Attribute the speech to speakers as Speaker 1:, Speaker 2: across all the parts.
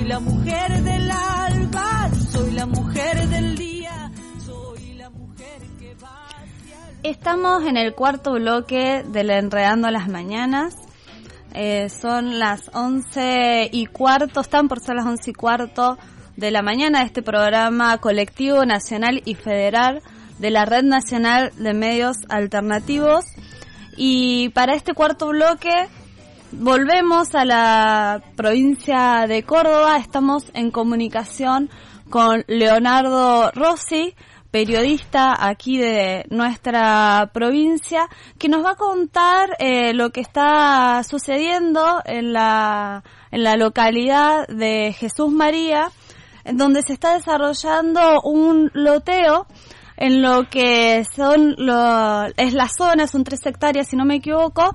Speaker 1: la mujer del alba, soy la mujer del día, soy la mujer que va hacia el...
Speaker 2: Estamos en el cuarto bloque del Enredando las Mañanas. Son las 11:15, están por ser las 11:15 de la mañana de este programa colectivo nacional y federal de la Red Nacional de Medios Alternativos. Y para este cuarto bloque volvemos a la provincia de Córdoba. Estamos en comunicación con Leonardo Rossi, periodista aquí de nuestra provincia, que nos va a contar lo que está sucediendo en la localidad de Jesús María, en donde se está desarrollando un loteo en lo que es la zona, son 3 hectáreas si no me equivoco,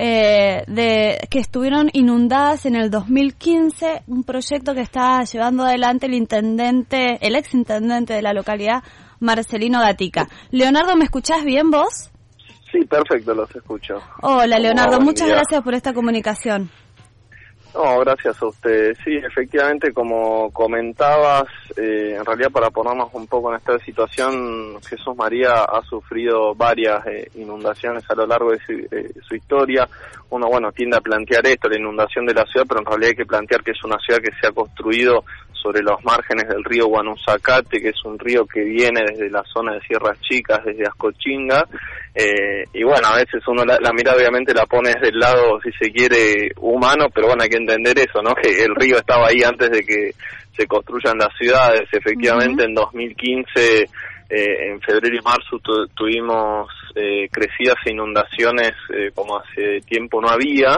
Speaker 2: que estuvieron inundadas en el 2015, un proyecto que está llevando adelante el ex intendente de la localidad, Marcelino Gatica. Leonardo, ¿me escuchás bien vos?
Speaker 3: Sí, perfecto, los escucho.
Speaker 2: Hola Leonardo, muchas gracias por esta comunicación.
Speaker 3: No, gracias a ustedes. Sí, efectivamente, como comentabas, en realidad para ponernos un poco en esta situación, Jesús María ha sufrido varias inundaciones a lo largo de su historia. Uno, tiende a plantear esto, la inundación de la ciudad, pero en realidad hay que plantear que es una ciudad que se ha construido sobre los márgenes del río Guanuzacate, que es un río que viene desde la zona de Sierras Chicas, desde Ascochinga, y a veces uno la mirada obviamente la pone desde el lado, si se quiere, humano, pero hay que entender eso, ¿no? Que el río estaba ahí antes de que se construyan las ciudades. Efectivamente, en 2015, en febrero y marzo tuvimos crecidas e inundaciones como hace tiempo no había,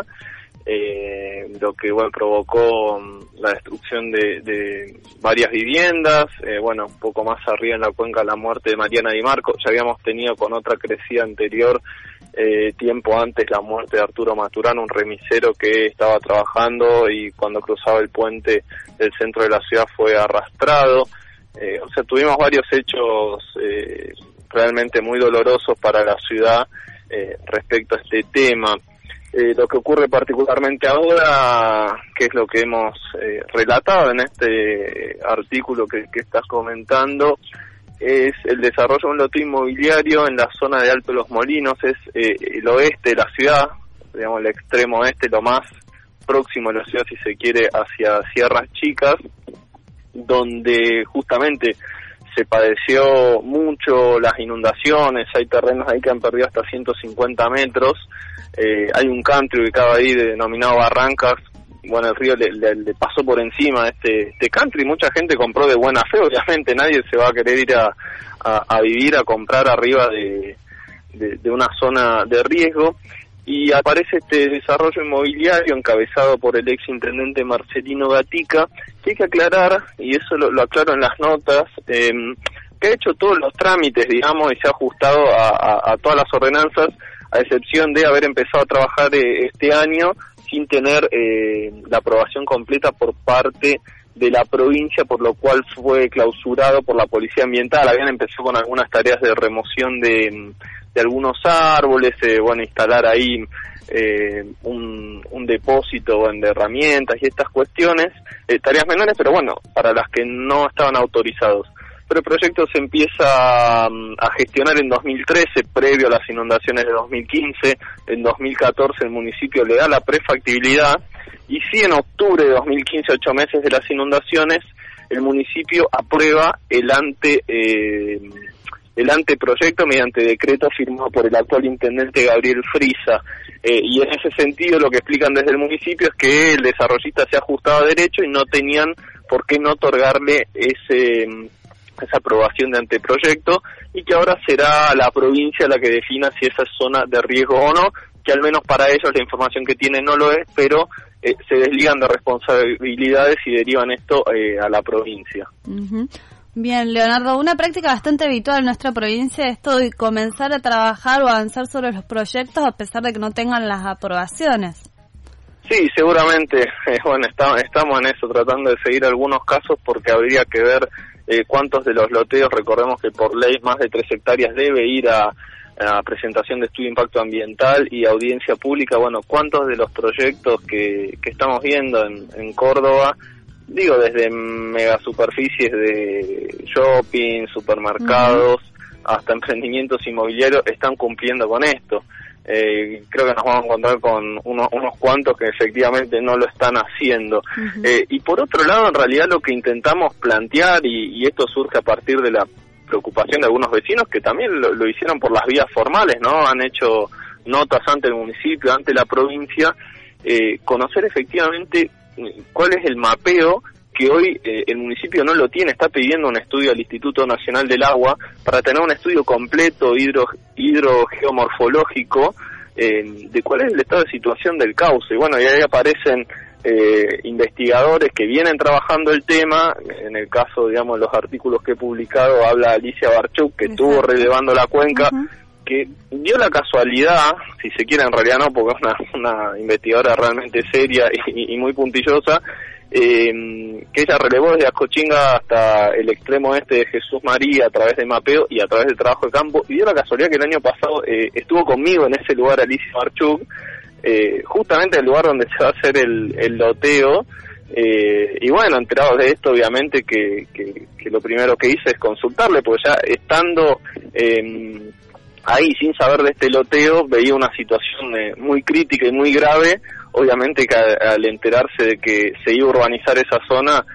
Speaker 3: lo que provocó la destrucción de varias viviendas, un poco más arriba en la cuenca la muerte de Mariana Di Marco. Ya habíamos tenido con otra crecida anterior, tiempo antes, la muerte de Arturo Maturano, un remisero que estaba trabajando y cuando cruzaba el puente del centro de la ciudad fue arrastrado. Tuvimos varios hechos realmente muy dolorosos para la ciudad respecto a este tema. Lo que ocurre particularmente ahora, que es lo que hemos relatado en este artículo que estás comentando, es el desarrollo de un lote inmobiliario en la zona de Alto Los Molinos. Es el oeste de la ciudad, digamos el extremo oeste, lo más próximo de la ciudad, si se quiere, hacia Sierras Chicas, donde justamente se padeció mucho las inundaciones. Hay terrenos ahí que han perdido hasta 150 metros. Hay un country ubicado ahí denominado Barrancas. El río le pasó por encima este country. Mucha gente compró de buena fe, obviamente nadie se va a querer ir a vivir, a comprar arriba de una zona de riesgo. Y aparece este desarrollo inmobiliario encabezado por el ex intendente Marcelino Gatica, que hay que aclarar, y eso lo aclaro en las notas, que ha hecho todos los trámites, digamos, y se ha ajustado a todas las ordenanzas, a excepción de haber empezado a trabajar este año sin tener la aprobación completa por parte de la provincia, por lo cual fue clausurado por la Policía Ambiental. Habían empezado con algunas tareas de remoción de algunos árboles, instalar ahí un depósito de herramientas y estas cuestiones, tareas menores, pero para las que no estaban autorizados. Pero el proyecto se empieza a gestionar en 2013, previo a las inundaciones de 2015. En 2014 el municipio le da la prefactibilidad, y sí, en octubre de 2015, 8 meses de las inundaciones, el municipio aprueba el anteproyecto mediante decreto firmado por el actual intendente Gabriel Frisa. Y en ese sentido lo que explican desde el municipio es que el desarrollista se ha ajustado a derecho y no tenían por qué no otorgarle esa aprobación de anteproyecto, y que ahora será la provincia la que defina si esa es zona de riesgo o no, que al menos para ellos la información que tienen no lo es, pero se desligan de responsabilidades y derivan esto a la provincia.
Speaker 2: Uh-huh. Bien, Leonardo, una práctica bastante habitual en nuestra provincia es esto de comenzar a trabajar o avanzar sobre los proyectos a pesar de que no tengan las aprobaciones.
Speaker 3: Sí, seguramente, estamos en eso, tratando de seguir algunos casos, porque habría que ver cuántos de los loteos, recordemos que por ley más de 3 hectáreas debe ir a presentación de estudio de impacto ambiental y audiencia pública. Cuántos de los proyectos que estamos viendo en Córdoba desde megasuperficies de shopping, supermercados, hasta emprendimientos inmobiliarios, están cumpliendo con esto. Creo que nos vamos a encontrar con unos cuantos que efectivamente no lo están haciendo. Y por otro lado, en realidad lo que intentamos plantear, y esto surge a partir de la preocupación de algunos vecinos que también lo hicieron por las vías formales, ¿no? Han hecho notas ante el municipio, ante la provincia, conocer efectivamente cuál es el mapeo que hoy el municipio no lo tiene. Está pidiendo un estudio al Instituto Nacional del Agua para tener un estudio completo hidrogeomorfológico de cuál es el estado de situación del cauce. Bueno, y ahí aparecen investigadores que vienen trabajando el tema. En el caso, digamos, los artículos que he publicado, habla Alicia Barchuk, que estuvo relevando la cuenca, que dio la casualidad, si se quiere, en realidad no, porque es una investigadora realmente seria y muy puntillosa, que ella relevó desde Ascochinga hasta el extremo este de Jesús María a través de mapeo y a través del trabajo de campo, y dio la casualidad que el año pasado estuvo conmigo en ese lugar Alicia Barchuk, justamente el lugar donde se va a hacer el loteo, y bueno, enterados de esto, obviamente que lo primero que hice es consultarle, porque ya estando ahí sin saber de este loteo, veía una situación muy crítica y muy grave. Obviamente que al enterarse de que se iba a urbanizar esa zona,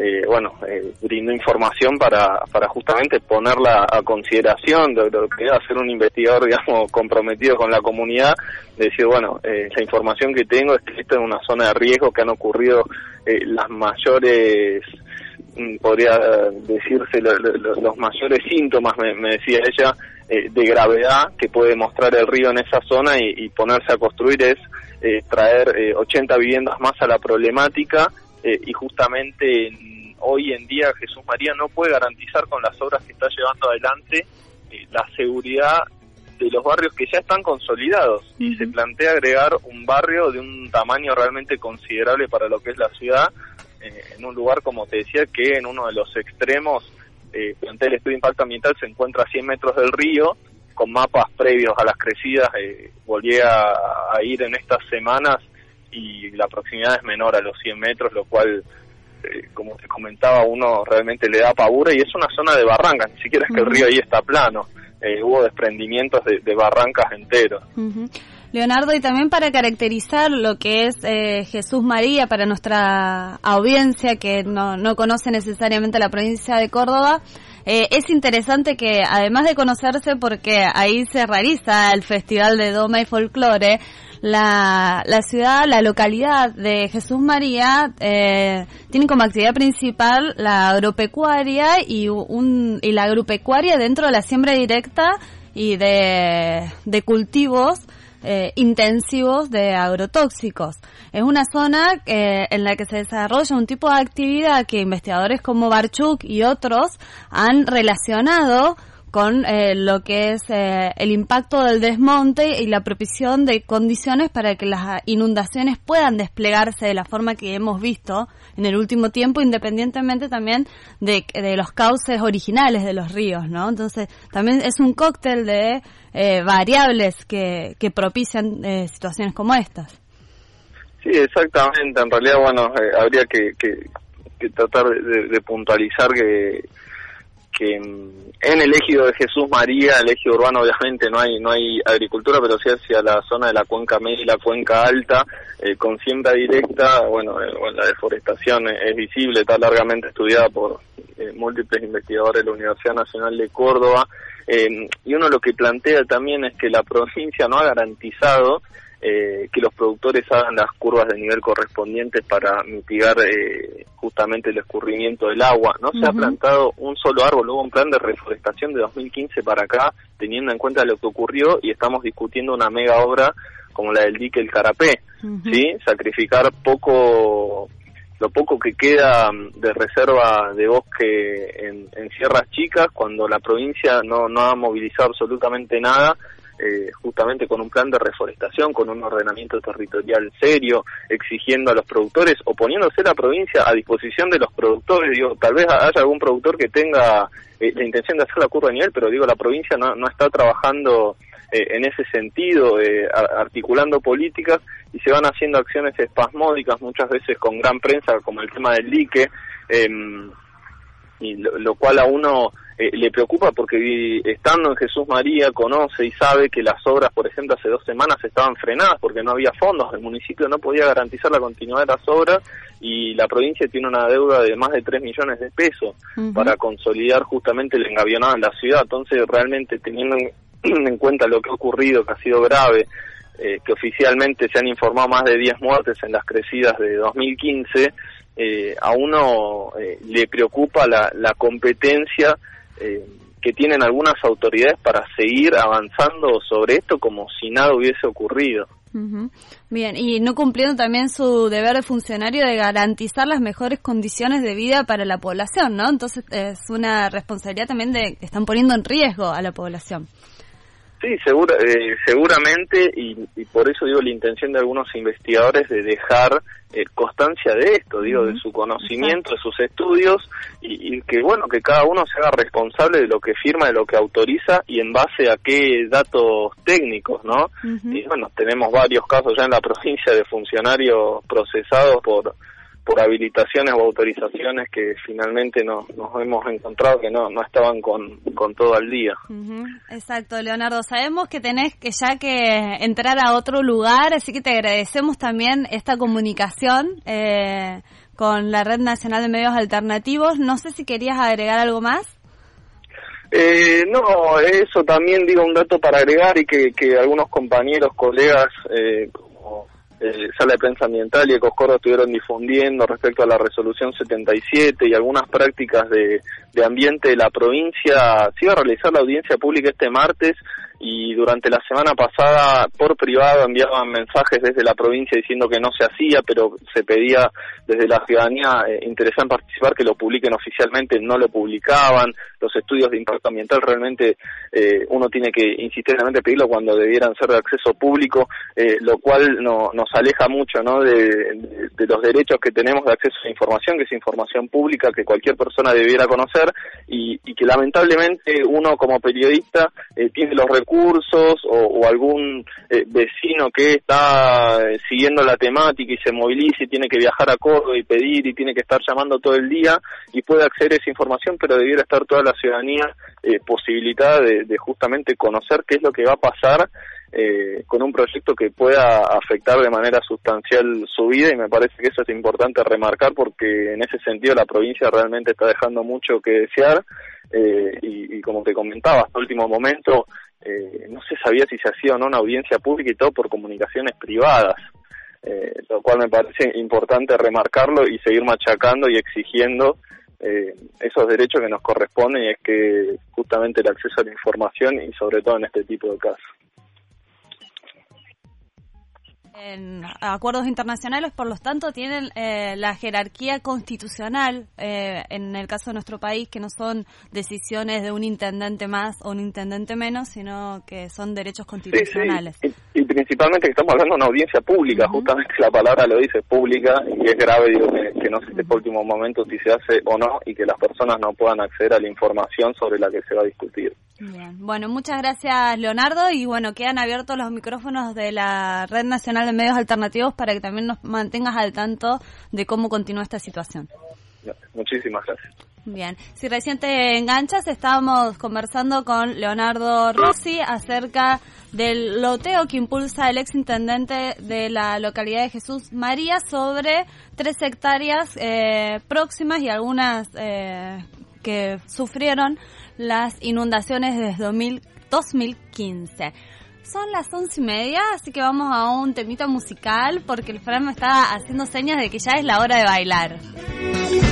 Speaker 3: brindó información para justamente ponerla a consideración de lo que debe hacer un investigador, digamos, comprometido con la comunidad, de decir, bueno, la información que tengo es que esta es una zona de riesgo, que han ocurrido las mayores, podría decirse, los mayores síntomas, me decía ella, de gravedad que puede mostrar el río en esa zona, y ponerse a construir es traer 80 viviendas más a la problemática, y justamente hoy en día Jesús María no puede garantizar con las obras que está llevando adelante la seguridad de los barrios que ya están consolidados, y se plantea agregar un barrio de un tamaño realmente considerable para lo que es la ciudad, en un lugar, como te decía, que en uno de los extremos, plantea el estudio de impacto ambiental, se encuentra a 100 metros del río, con mapas previos a las crecidas. Volví a ir en estas semanas y la proximidad es menor a los 100 metros, lo cual, como te comentaba, uno realmente le da pavura, y es una zona de barrancas, ni siquiera es que el río ahí está plano, hubo desprendimientos de barrancas enteros.
Speaker 2: Leonardo, y también para caracterizar lo que es Jesús María para nuestra audiencia que no conoce necesariamente la provincia de Córdoba, es interesante que, además de conocerse, porque ahí se realiza el Festival de Doma y Folclore, la ciudad, la localidad de Jesús María tiene como actividad principal la agropecuaria y la agropecuaria dentro de la siembra directa y de cultivos intensivos de agrotóxicos. Es una zona en la que se desarrolla un tipo de actividad que investigadores como Barchuk y otros han relacionado con lo que es el impacto del desmonte y la provisión de condiciones para que las inundaciones puedan desplegarse de la forma que hemos visto en el último tiempo, independientemente también de los cauces originales de los ríos, ¿no? Entonces, también es un cóctel de variables que propician situaciones como estas.
Speaker 3: Sí, exactamente. En realidad, bueno, habría que tratar de puntualizar que en el ejido de Jesús María, el ejido urbano, obviamente no hay agricultura, pero sí hacia la zona de la cuenca media y la cuenca alta, con siembra directa. Bueno, la deforestación es visible, está largamente estudiada por múltiples investigadores de la Universidad Nacional de Córdoba, y uno lo que plantea también es que la provincia no ha garantizado que los productores hagan las curvas de nivel correspondientes para mitigar justamente el escurrimiento del agua. No se ha plantado un solo árbol. Hubo un plan de reforestación de 2015 para acá, teniendo en cuenta lo que ocurrió, y estamos discutiendo una mega obra como la del dique El Carapé, ¿sí? Sacrificar lo poco que queda de reserva de bosque en Sierras Chicas, cuando la provincia no ha movilizado absolutamente nada, justamente con un plan de reforestación, con un ordenamiento territorial serio, exigiendo a los productores, o poniéndose la provincia a disposición de los productores. Digo, tal vez haya algún productor que tenga la intención de hacer la curva de nivel, pero digo, la provincia no está trabajando en ese sentido, articulando políticas, y se van haciendo acciones espasmódicas, muchas veces con gran prensa, como el tema del dique, y lo cual a uno le preocupa porque estando en Jesús María conoce y sabe que las obras, por ejemplo, hace 2 semanas estaban frenadas porque no había fondos, el municipio no podía garantizar la continuidad de las obras y la provincia tiene una deuda de más de 3 millones de pesos para consolidar justamente el engavionado en la ciudad. Entonces, realmente teniendo en cuenta lo que ha ocurrido, que ha sido grave, que oficialmente se han informado más de 10 muertes en las crecidas de 2015, a uno le preocupa la competencia que tienen algunas autoridades para seguir avanzando sobre esto como si nada hubiese ocurrido.
Speaker 2: Bien, y no cumpliendo también su deber de funcionario de garantizar las mejores condiciones de vida para la población, ¿no? Entonces es una responsabilidad también de que están poniendo en riesgo a la población.
Speaker 3: Sí, seguramente, y por eso digo la intención de algunos investigadores de dejar constancia de esto, digo, de su conocimiento, de sus estudios, y que bueno, que cada uno se haga responsable de lo que firma, de lo que autoriza, y en base a qué datos técnicos, ¿no? Y bueno, tenemos varios casos ya en la provincia de funcionarios procesados por habilitaciones o autorizaciones que finalmente nos hemos encontrado que no estaban con todo al día.
Speaker 2: Exacto, Leonardo. Sabemos que tenés que entrar a otro lugar, así que te agradecemos también esta comunicación con la Red Nacional de Medios Alternativos. No sé si querías agregar algo más.
Speaker 3: No, eso también, digo, un dato para agregar y que algunos compañeros, colegas, Sala de Prensa Ambiental y Ecoscordo estuvieron difundiendo respecto a la resolución 77 y algunas prácticas de ambiente de la provincia. Se iba a realizar la audiencia pública este martes y durante la semana pasada por privado enviaban mensajes desde la provincia diciendo que no se hacía, pero se pedía desde la ciudadanía interesada en participar que lo publiquen oficialmente, no lo publicaban. Los estudios de impacto ambiental realmente uno tiene que insistentemente pedirlo cuando debieran ser de acceso público, lo cual nos aleja mucho, ¿no?, de los derechos que tenemos de acceso a la información, que es información pública que cualquier persona debiera conocer y que lamentablemente uno como periodista tiene los recursos o algún vecino que está siguiendo la temática y se moviliza y tiene que viajar a Córdoba y pedir y tiene que estar llamando todo el día y puede acceder a esa información, pero debiera estar toda la ciudadanía posibilitada de justamente conocer qué es lo que va a pasar con un proyecto que pueda afectar de manera sustancial su vida, y me parece que eso es importante remarcar porque en ese sentido la provincia realmente está dejando mucho que desear y como te comentaba, hasta el último momento no se sabía si se hacía o no una audiencia pública y todo por comunicaciones privadas, lo cual me parece importante remarcarlo y seguir machacando y exigiendo esos derechos que nos corresponden, y es que justamente el acceso a la información y sobre todo en este tipo de casos.
Speaker 2: En acuerdos internacionales, por lo tanto, tienen la jerarquía constitucional, en el caso de nuestro país, que no son decisiones de un intendente más o un intendente menos, sino que son derechos constitucionales.
Speaker 3: Sí. Y principalmente que estamos hablando de una audiencia pública, justamente la palabra lo dice, pública, y es grave, digo, que no se sepa por último momento si se hace o no, y que las personas no puedan acceder a la información sobre la que se va a discutir.
Speaker 2: Bien. Bueno, muchas gracias, Leonardo, y bueno, quedan abiertos los micrófonos de la Red Nacional de Medios Alternativos para que también nos mantengas al tanto de cómo continúa esta situación.
Speaker 3: Muchísimas gracias.
Speaker 2: Bien, si recién te enganchas, estábamos conversando con Leonardo Rossi acerca del loteo que impulsa el exintendente de la localidad de Jesús María sobre 3 hectáreas próximas y algunas que sufrieron las inundaciones desde 2015. Son las 11:30, así que vamos a un temita musical porque el Fran me está haciendo señas de que ya es la hora de bailar.